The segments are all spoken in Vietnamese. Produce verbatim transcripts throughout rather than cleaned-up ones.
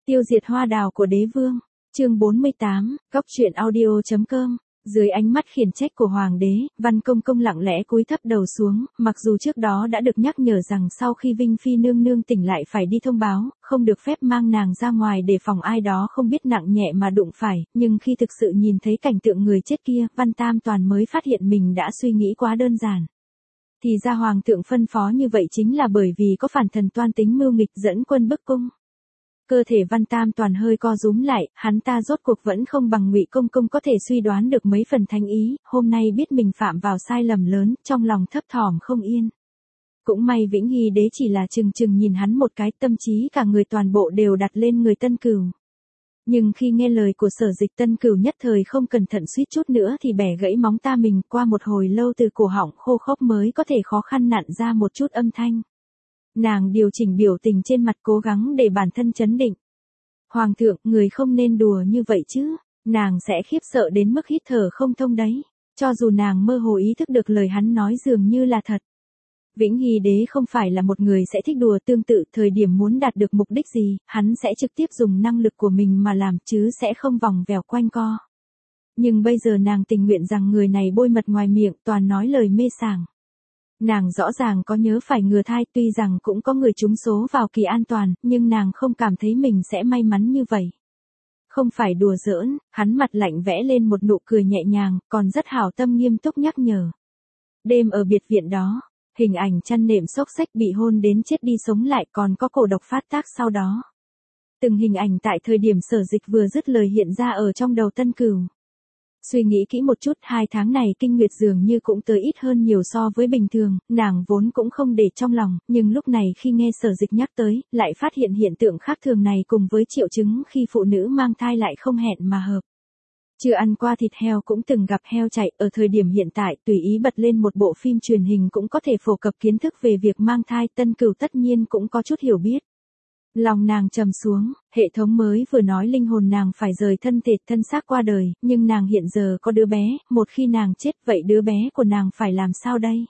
Tiêu diệt hoa đào của đế vương. Chương bốn mươi tám, góc truyện audio chấm com. Dưới ánh mắt khiển trách của hoàng đế, Văn Công Công lặng lẽ cúi thấp đầu xuống, mặc dù trước đó đã được nhắc nhở rằng sau khi Vinh Phi nương nương tỉnh lại phải đi thông báo, không được phép mang nàng ra ngoài để phòng ai đó không biết nặng nhẹ mà đụng phải, nhưng khi thực sự nhìn thấy cảnh tượng người chết kia, Văn Tam Toàn mới phát hiện mình đã suy nghĩ quá đơn giản. Thì ra hoàng thượng phân phó như vậy chính là bởi vì có phản thần toan tính mưu nghịch dẫn quân bức cung. Cơ thể Văn Tam Toàn hơi co rúm lại, hắn ta rốt cuộc vẫn không bằng Ngụy Công Công có thể suy đoán được mấy phần thánh ý, hôm nay biết mình phạm vào sai lầm lớn, trong lòng thấp thỏm không yên. Cũng may Vĩnh Hy đế chỉ là chừng chừng nhìn hắn một cái, tâm trí cả người toàn bộ đều đặt lên người Tân Cửu. Nhưng khi nghe lời của Sở Dịch, Tân Cửu nhất thời không cẩn thận suýt chút nữa thì bẻ gãy móng ta mình, qua một hồi lâu từ cổ họng khô khốc mới có thể khó khăn nặn ra một chút âm thanh. Nàng điều chỉnh biểu tình trên mặt cố gắng để bản thân chấn định. Hoàng thượng, người không nên đùa như vậy chứ, nàng sẽ khiếp sợ đến mức hít thở không thông đấy. Cho dù nàng mơ hồ ý thức được lời hắn nói dường như là thật. Vĩnh Hy đế không phải là một người sẽ thích đùa, tương tự thời điểm muốn đạt được mục đích gì, hắn sẽ trực tiếp dùng năng lực của mình mà làm chứ sẽ không vòng vèo quanh co. Nhưng bây giờ nàng tình nguyện rằng người này bôi mật ngoài miệng, toàn nói lời mê sảng. Nàng rõ ràng có nhớ phải ngừa thai, tuy rằng cũng có người trúng số vào kỳ an toàn, nhưng nàng không cảm thấy mình sẽ may mắn như vậy. Không phải đùa giỡn, hắn mặt lạnh vẽ lên một nụ cười nhẹ nhàng, còn rất hảo tâm nghiêm túc nhắc nhở. Đêm ở biệt viện đó, hình ảnh chăn nệm xốc xách bị hôn đến chết đi sống lại, còn có cổ độc phát tác sau đó. Từng hình ảnh tại thời điểm Sở Dịch vừa dứt lời hiện ra ở trong đầu Tân Cửu. Suy nghĩ kỹ một chút, hai tháng này kinh nguyệt dường như cũng tới ít hơn nhiều so với bình thường, nàng vốn cũng không để trong lòng, nhưng lúc này khi nghe Sở Dịch nhắc tới, lại phát hiện hiện tượng khác thường này cùng với triệu chứng khi phụ nữ mang thai lại không hẹn mà hợp. Chưa ăn qua thịt heo cũng từng gặp heo chạy, ở thời điểm hiện tại tùy ý bật lên một bộ phim truyền hình cũng có thể phổ cập kiến thức về việc mang thai, Tân Cửu tất nhiên cũng có chút hiểu biết. Lòng nàng trầm xuống, hệ thống mới vừa nói linh hồn nàng phải rời thân thể thân xác qua đời, nhưng nàng hiện giờ có đứa bé, một khi nàng chết vậy đứa bé của nàng phải làm sao đây?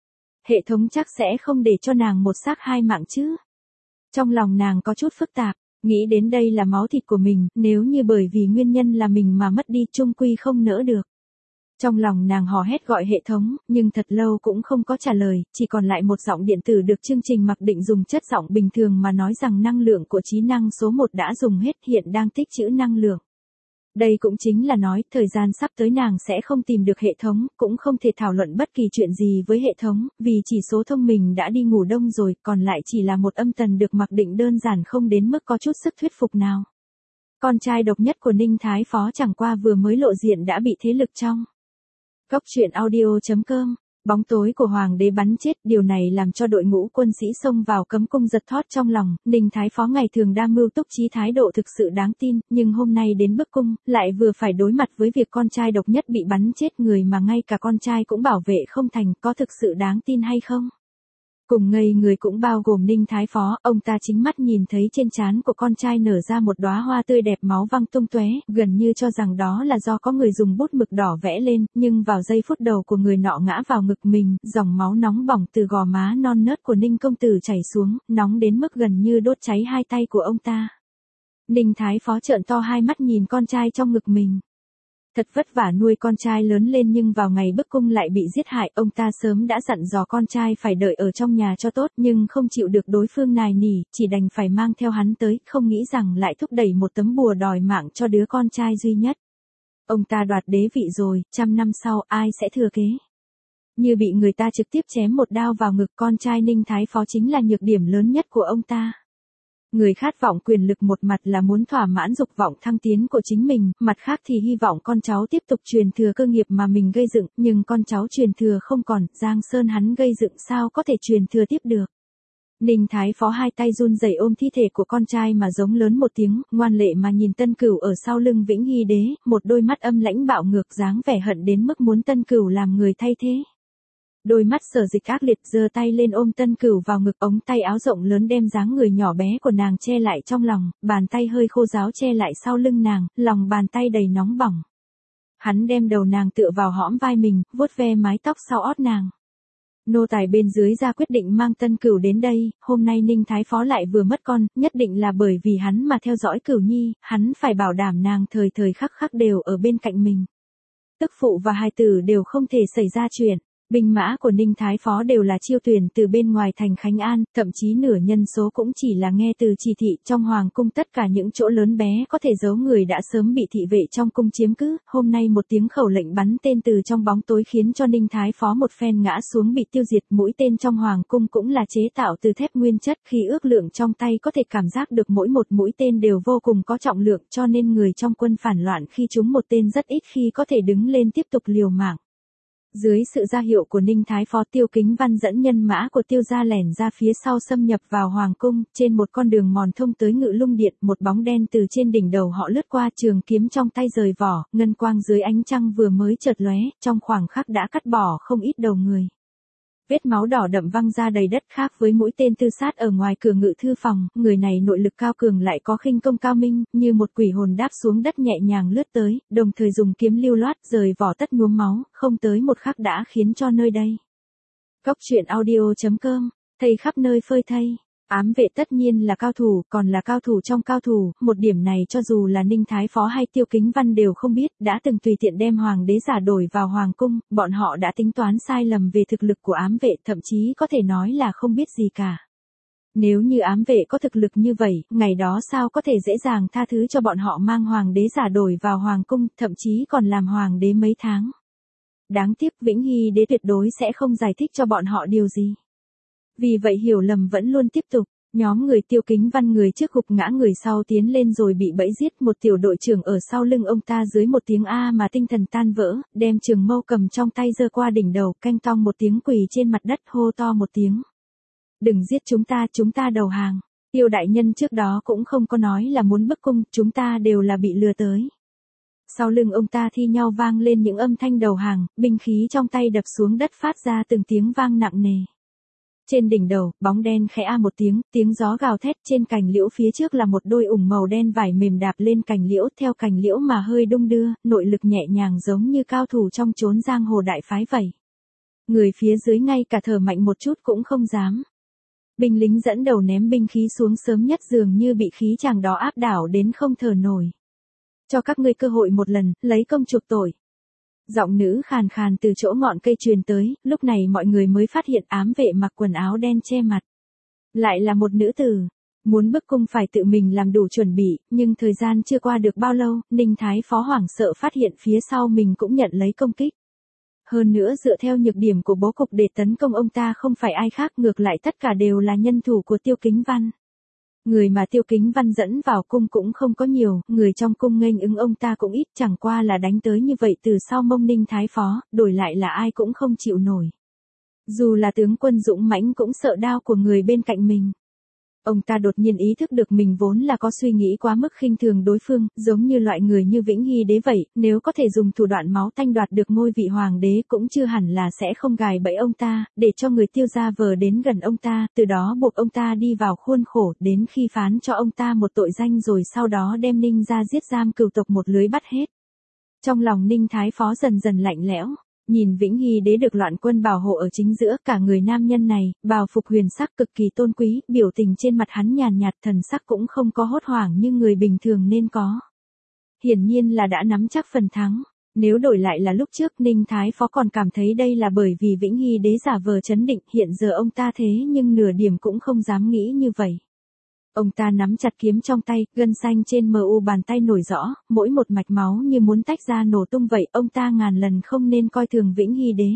Hệ thống chắc sẽ không để cho nàng một xác hai mạng chứ? Trong lòng nàng có chút phức tạp, nghĩ đến đây là máu thịt của mình, nếu như bởi vì nguyên nhân là mình mà mất đi chung quy không nỡ được. Trong lòng nàng hò hét gọi hệ thống, nhưng thật lâu cũng không có trả lời, chỉ còn lại một giọng điện tử được chương trình mặc định dùng chất giọng bình thường mà nói rằng năng lượng của trí năng số một đã dùng hết, hiện đang tích trữ năng lượng. Đây cũng chính là nói, thời gian sắp tới nàng sẽ không tìm được hệ thống, cũng không thể thảo luận bất kỳ chuyện gì với hệ thống, vì chỉ số thông minh đã đi ngủ đông rồi, còn lại chỉ là một âm tần được mặc định đơn giản không đến mức có chút sức thuyết phục nào. Con trai độc nhất của Ninh Thái Phó chẳng qua vừa mới lộ diện đã bị thế lực trong góc truyện audio chấm com, bóng tối của hoàng đế bắn chết, điều này làm cho đội ngũ quân sĩ xông vào cấm cung giật thót trong lòng. Ninh Thái Phó ngày thường đa mưu túc trí, thái độ thực sự đáng tin, nhưng hôm nay đến bức cung, lại vừa phải đối mặt với việc con trai độc nhất bị bắn chết, người mà ngay cả con trai cũng bảo vệ không thành, có thực sự đáng tin hay không? Cùng ngây người cũng bao gồm Ninh Thái Phó, ông ta chính mắt nhìn thấy trên trán của con trai nở ra một đóa hoa tươi đẹp, máu văng tung tóe, gần như cho rằng đó là do có người dùng bút mực đỏ vẽ lên, nhưng vào giây phút đầu của người nọ ngã vào ngực mình, dòng máu nóng bỏng từ gò má non nớt của Ninh công tử chảy xuống, nóng đến mức gần như đốt cháy hai tay của ông ta. Ninh Thái Phó trợn to hai mắt nhìn con trai trong ngực mình. Thật vất vả nuôi con trai lớn lên nhưng vào ngày bức cung lại bị giết hại, ông ta sớm đã dặn dò con trai phải đợi ở trong nhà cho tốt, nhưng không chịu được đối phương nài nỉ, chỉ đành phải mang theo hắn tới, không nghĩ rằng lại thúc đẩy một tấm bùa đòi mạng cho đứa con trai duy nhất. Ông ta đoạt đế vị rồi, trăm năm sau ai sẽ thừa kế? Như bị người ta trực tiếp chém một đao vào ngực, con trai Ninh Thái Phó chính là nhược điểm lớn nhất của ông ta. Người khát vọng quyền lực một mặt là muốn thỏa mãn dục vọng thăng tiến của chính mình, mặt khác thì hy vọng con cháu tiếp tục truyền thừa cơ nghiệp mà mình gây dựng, nhưng con cháu truyền thừa không còn, Giang Sơn hắn gây dựng sao có thể truyền thừa tiếp được. Ninh Thái Phó hai tay run rẩy ôm thi thể của con trai mà giống lớn một tiếng, ngoan lệ mà nhìn Tân Cửu ở sau lưng Vĩnh Hy đế, một đôi mắt âm lãnh bạo ngược, dáng vẻ hận đến mức muốn Tân Cửu làm người thay thế. Đôi mắt Sở Dịch ác liệt, giơ tay lên ôm Tân Cửu vào ngực, ống tay áo rộng lớn đem dáng người nhỏ bé của nàng che lại trong lòng, bàn tay hơi khô ráo che lại sau lưng nàng, lòng bàn tay đầy nóng bỏng. Hắn đem đầu nàng tựa vào hõm vai mình, vuốt ve mái tóc sau ót nàng. Nô tài bên dưới ra quyết định mang Tân Cửu đến đây, hôm nay Ninh Thái Phó lại vừa mất con, nhất định là bởi vì hắn mà theo dõi Cửu Nhi, hắn phải bảo đảm nàng thời thời khắc khắc đều ở bên cạnh mình. Tức phụ và hài tử đều không thể xảy ra chuyện. Binh mã của Ninh Thái Phó đều là chiêu tuyển từ bên ngoài thành Khánh An, thậm chí nửa nhân số cũng chỉ là nghe từ chỉ thị. Trong hoàng cung tất cả những chỗ lớn bé có thể giấu người đã sớm bị thị vệ trong cung chiếm cứ. Hôm nay một tiếng khẩu lệnh bắn tên từ trong bóng tối khiến cho Ninh Thái Phó một phen ngã xuống bị tiêu diệt. Mũi tên trong hoàng cung cũng là chế tạo từ thép nguyên chất, khi ước lượng trong tay có thể cảm giác được mỗi một mũi tên đều vô cùng có trọng lượng, cho nên người trong quân phản loạn khi trúng một tên rất ít khi có thể đứng lên tiếp tục liều mạng. Dưới sự ra hiệu của Ninh Thái Phó, Tiêu Kính Văn dẫn nhân mã của Tiêu gia lẻn ra phía sau xâm nhập vào hoàng cung, trên một con đường mòn thông tới Ngự Lung Điện, một bóng đen từ trên đỉnh đầu họ lướt qua, trường kiếm trong tay rời vỏ, ngân quang dưới ánh trăng vừa mới chợt lóe, trong khoảng khắc đã cắt bỏ không ít đầu người. Vết máu đỏ đậm văng ra đầy đất, khác với mũi tên tư sát ở ngoài cửa ngự thư phòng, người này nội lực cao cường lại có khinh công cao minh, như một quỷ hồn đáp xuống đất nhẹ nhàng lướt tới, đồng thời dùng kiếm lưu loát rời vỏ tất nhuốm máu, không tới một khắc đã khiến cho nơi đây. Góc truyện audio chấm com, thây khắp nơi phơi thây. Ám vệ tất nhiên là cao thủ, còn là cao thủ trong cao thủ, một điểm này cho dù là Ninh Thái Phó hay Tiêu Kính Văn đều không biết, đã từng tùy tiện đem hoàng đế giả đổi vào hoàng cung, bọn họ đã tính toán sai lầm về thực lực của ám vệ, thậm chí có thể nói là không biết gì cả. Nếu như ám vệ có thực lực như vậy, ngày đó sao có thể dễ dàng tha thứ cho bọn họ mang hoàng đế giả đổi vào hoàng cung, thậm chí còn làm hoàng đế mấy tháng. Đáng tiếc Vĩnh Hy đế tuyệt đối sẽ không giải thích cho bọn họ điều gì. Vì vậy hiểu lầm vẫn luôn tiếp tục, nhóm người Tiêu Kính Văn người trước gục ngã người sau tiến lên rồi bị bẫy giết, một tiểu đội trưởng ở sau lưng ông ta dưới một tiếng A mà tinh thần tan vỡ, đem trường mâu cầm trong tay giơ qua đỉnh đầu, canh tong một tiếng quỳ trên mặt đất hô to một tiếng. Đừng giết chúng ta, chúng ta đầu hàng. Tiêu đại nhân trước đó cũng không có nói là muốn bức cung, chúng ta đều là bị lừa tới. Sau lưng ông ta thi nhau vang lên những âm thanh đầu hàng, binh khí trong tay đập xuống đất phát ra từng tiếng vang nặng nề. Trên đỉnh đầu, bóng đen khẽ a một tiếng, tiếng gió gào thét, trên cành liễu phía trước là một đôi ủng màu đen vải mềm đạp lên cành liễu, theo cành liễu mà hơi đung đưa, nội lực nhẹ nhàng giống như cao thủ trong chốn giang hồ đại phái vậy. Người phía dưới ngay cả thở mạnh một chút cũng không dám. Binh lính dẫn đầu ném binh khí xuống sớm nhất, dường như bị khí chàng đó áp đảo đến không thở nổi. Cho các ngươi cơ hội một lần, lấy công chuộc tội. Giọng nữ khàn khàn từ chỗ ngọn cây truyền tới, lúc này mọi người mới phát hiện ám vệ mặc quần áo đen che mặt. Lại là một nữ tử. Muốn bức cung phải tự mình làm đủ chuẩn bị, nhưng thời gian chưa qua được bao lâu, Ninh Thái Phó hoảng sợ phát hiện phía sau mình cũng nhận lấy công kích. Hơn nữa dựa theo nhược điểm của bố cục để tấn công ông ta không phải ai khác, ngược lại tất cả đều là nhân thủ của Tiêu Kính Văn. Người mà Tiêu Kính Văn dẫn vào cung cũng không có nhiều, người trong cung nghênh ứng ông ta cũng ít, chẳng qua là đánh tới như vậy từ sau mông Ninh Thái Phó, đổi lại là ai cũng không chịu nổi. Dù là tướng quân dũng mãnh cũng sợ đao của người bên cạnh mình. Ông ta đột nhiên ý thức được mình vốn là có suy nghĩ quá mức khinh thường đối phương, giống như loại người như Vĩnh Hy đế vậy, nếu có thể dùng thủ đoạn máu tanh đoạt được ngôi vị hoàng đế cũng chưa hẳn là sẽ không gài bẫy ông ta, để cho người Tiêu gia vờ đến gần ông ta, từ đó buộc ông ta đi vào khuôn khổ, đến khi phán cho ông ta một tội danh rồi sau đó đem Ninh ra giết giam cửu tộc một lưới bắt hết. Trong lòng Ninh Thái Phó dần dần lạnh lẽo. Nhìn Vĩnh Hy đế được loạn quân bảo hộ ở chính giữa, cả người nam nhân này, bào phục huyền sắc cực kỳ tôn quý, biểu tình trên mặt hắn nhàn nhạt, thần sắc cũng không có hốt hoảng như người bình thường nên có. Hiển nhiên là đã nắm chắc phần thắng. Nếu đổi lại là lúc trước, Ninh Thái Phó còn cảm thấy đây là bởi vì Vĩnh Hy đế giả vờ trấn định, hiện giờ ông ta thế nhưng nửa điểm cũng không dám nghĩ như vậy. Ông ta nắm chặt kiếm trong tay, gân xanh trên mờ u bàn tay nổi rõ, mỗi một mạch máu như muốn tách ra nổ tung vậy, ông ta ngàn lần không nên coi thường Vĩnh Hy đế.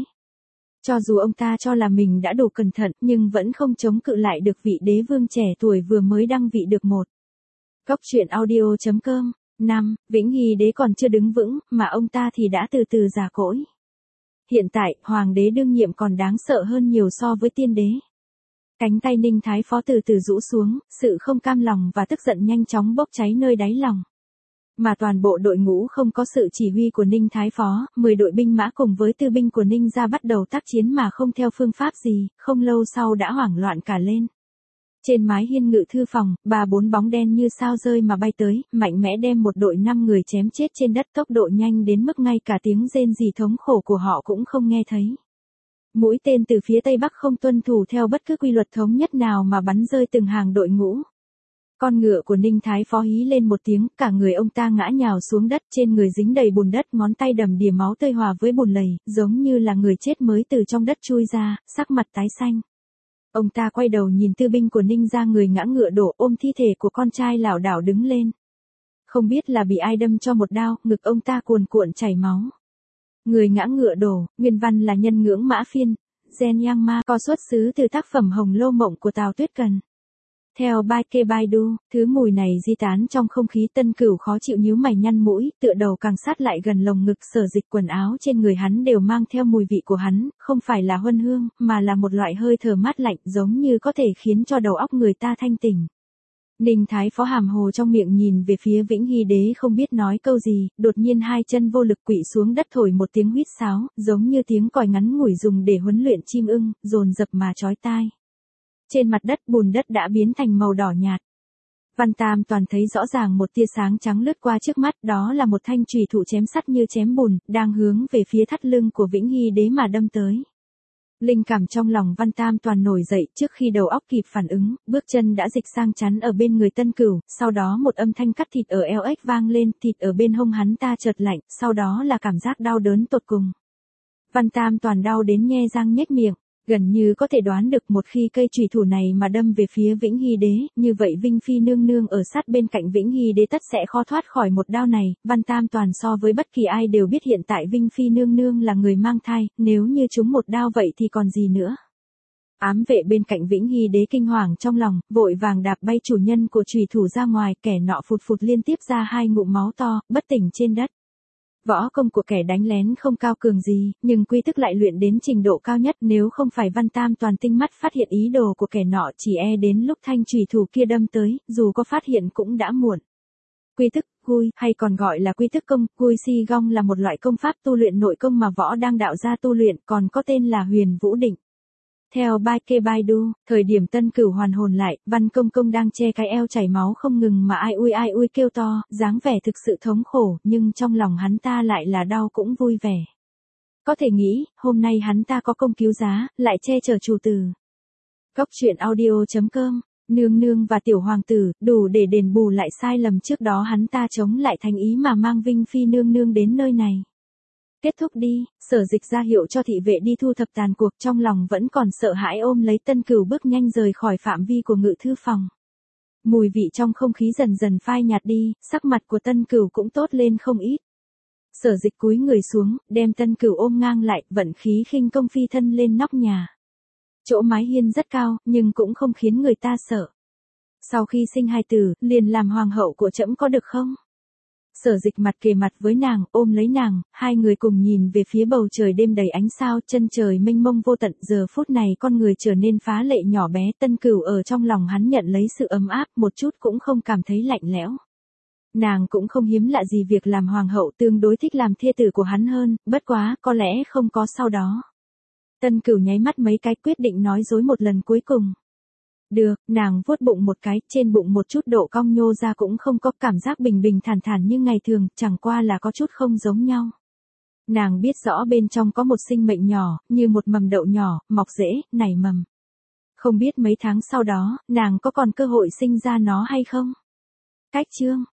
Cho dù ông ta cho là mình đã đủ cẩn thận, nhưng vẫn không chống cự lại được vị đế vương trẻ tuổi vừa mới đăng vị được một. Góc truyện audio chấm com, năm, Vĩnh Hy đế còn chưa đứng vững, mà ông ta thì đã từ từ già cỗi. Hiện tại, hoàng đế đương nhiệm còn đáng sợ hơn nhiều so với tiên đế. Cánh tay Ninh Thái Phó từ từ rũ xuống, sự không cam lòng và tức giận nhanh chóng bốc cháy nơi đáy lòng. Mà toàn bộ đội ngũ không có sự chỉ huy của Ninh Thái Phó, mười đội binh mã cùng với tư binh của Ninh gia bắt đầu tác chiến mà không theo phương pháp gì, không lâu sau đã hoảng loạn cả lên. Trên mái hiên ngự thư phòng, ba bốn bóng đen như sao rơi mà bay tới, mạnh mẽ đem một đội năm người chém chết trên đất, tốc độ nhanh đến mức ngay cả tiếng rên rỉ thống khổ của họ cũng không nghe thấy. Mũi tên từ phía tây bắc không tuân thủ theo bất cứ quy luật thống nhất nào mà bắn rơi từng hàng đội ngũ. Con ngựa của Ninh Thái Phó hí lên một tiếng, cả người ông ta ngã nhào xuống đất, trên người dính đầy bùn đất, ngón tay đầm đìa máu tươi hòa với bùn lầy, giống như là người chết mới từ trong đất chui ra, sắc mặt tái xanh. Ông ta quay đầu nhìn tư binh của Ninh gia, người ngã ngựa đổ, ôm thi thể của con trai lảo đảo đứng lên. Không biết là bị ai đâm cho một đao, ngực ông ta cuồn cuộn chảy máu. Người ngã ngựa đổ, nguyên văn là Nhân Ngưỡng Mã Phiên, Gen Yang Ma, có xuất xứ từ tác phẩm Hồng Lô Mộng của Tào Tuyết Cần. Theo Bai Kê Bai Du, thứ mùi này di tán trong không khí. Tân Cửu khó chịu nhíu mày nhăn mũi, tựa đầu càng sát lại gần lồng ngực. Sở Dịch quần áo trên người hắn đều mang theo mùi vị của hắn, không phải là huân hương, mà là một loại hơi thở mát lạnh, giống như có thể khiến cho đầu óc người ta thanh tỉnh. Ninh Thái Phó hàm hồ trong miệng nhìn về phía Vĩnh Hy Đế không biết nói câu gì, đột nhiên hai chân vô lực quỵ xuống đất, thổi một tiếng huýt sáo, giống như tiếng còi ngắn ngủi dùng để huấn luyện chim ưng, dồn dập mà chói tai. Trên mặt đất bùn đất đã biến thành màu đỏ nhạt. Văn Tam Toàn thấy rõ ràng một tia sáng trắng lướt qua trước mắt, đó là một thanh chùy thủ chém sắt như chém bùn, đang hướng về phía thắt lưng của Vĩnh Hy Đế mà đâm tới. Linh cảm trong lòng Văn Tam Toàn nổi dậy, trước khi đầu óc kịp phản ứng, bước chân đã dịch sang chắn ở bên người Tân Cửu, sau đó một âm thanh cắt thịt ở eo ếch vang lên, thịt ở bên hông hắn ta chợt lạnh, sau đó là cảm giác đau đớn tột cùng. Văn Tam Toàn đau đến nhe răng nhếch miệng, gần như có thể đoán được một khi cây chùy thủ này mà đâm về phía Vĩnh Hy Đế, như vậy Vinh Phi nương nương ở sát bên cạnh Vĩnh Hy Đế tất sẽ khó thoát khỏi một đao này. Văn Tam Toàn so với bất kỳ ai đều biết hiện tại Vinh Phi nương nương là người mang thai, nếu như trúng một đao vậy thì còn gì nữa. Ám vệ bên cạnh Vĩnh Hy Đế kinh hoàng trong lòng, vội vàng đạp bay chủ nhân của chùy thủ ra ngoài, kẻ nọ phụt phụt liên tiếp ra hai ngụm máu to, bất tỉnh trên đất. Võ công của kẻ đánh lén không cao cường gì, nhưng quy thức lại luyện đến trình độ cao nhất, nếu không phải Văn Tam Toàn tinh mắt phát hiện ý đồ của kẻ nọ, chỉ e đến lúc thanh chùy thủ kia đâm tới, dù có phát hiện cũng đã muộn. Quy thức, Gui, hay còn gọi là quy thức công, Gui Si Gong là một loại công pháp tu luyện nội công mà võ đang đạo gia tu luyện, còn có tên là Huyền Vũ Định. Theo Bai Kê Bai Du, thời điểm Tân Cửu hoàn hồn lại, Văn Công Công đang che cái eo chảy máu không ngừng mà ai ui ai ui kêu to, dáng vẻ thực sự thống khổ, nhưng trong lòng hắn ta lại là đau cũng vui vẻ. Có thể nghĩ, hôm nay hắn ta có công cứu giá, lại che chở chủ tử. Góc truyện audio chấm com, nương nương và tiểu hoàng tử, đủ để đền bù lại sai lầm trước đó hắn ta chống lại thành ý mà mang Vinh Phi nương nương đến nơi này. Kết thúc đi, Sở Dịch ra hiệu cho thị vệ đi thu thập tàn cuộc, trong lòng vẫn còn sợ hãi ôm lấy Tân Cửu bước nhanh rời khỏi phạm vi của ngự thư phòng. Mùi vị trong không khí dần dần phai nhạt đi, sắc mặt của Tân Cửu cũng tốt lên không ít. Sở Dịch cúi người xuống, đem Tân Cửu ôm ngang lại, vận khí khinh công phi thân lên nóc nhà. Chỗ mái hiên rất cao, nhưng cũng không khiến người ta sợ. Sau khi sinh hài tử, liền làm hoàng hậu của trẫm có được không? Sở Dịch mặt kề mặt với nàng, ôm lấy nàng, hai người cùng nhìn về phía bầu trời đêm đầy ánh sao, chân trời mênh mông vô tận. Giờ phút này con người trở nên phá lệ nhỏ bé, Tân Cửu ở trong lòng hắn nhận lấy sự ấm áp, một chút cũng không cảm thấy lạnh lẽo. Nàng cũng không hiếm lạ gì việc làm hoàng hậu, tương đối thích làm thê tử của hắn hơn, bất quá, có lẽ không có sau đó. Tân Cửu nháy mắt mấy cái, quyết định nói dối một lần cuối cùng. Được, nàng vuốt bụng một cái, trên bụng một chút độ cong nhô ra, cũng không có cảm giác bình bình thản thản như ngày thường, chẳng qua là có chút không giống nhau. Nàng biết rõ bên trong có một sinh mệnh nhỏ, như một mầm đậu nhỏ, mọc rễ, nảy mầm. Không biết mấy tháng sau đó, nàng có còn cơ hội sinh ra nó hay không? Cách chương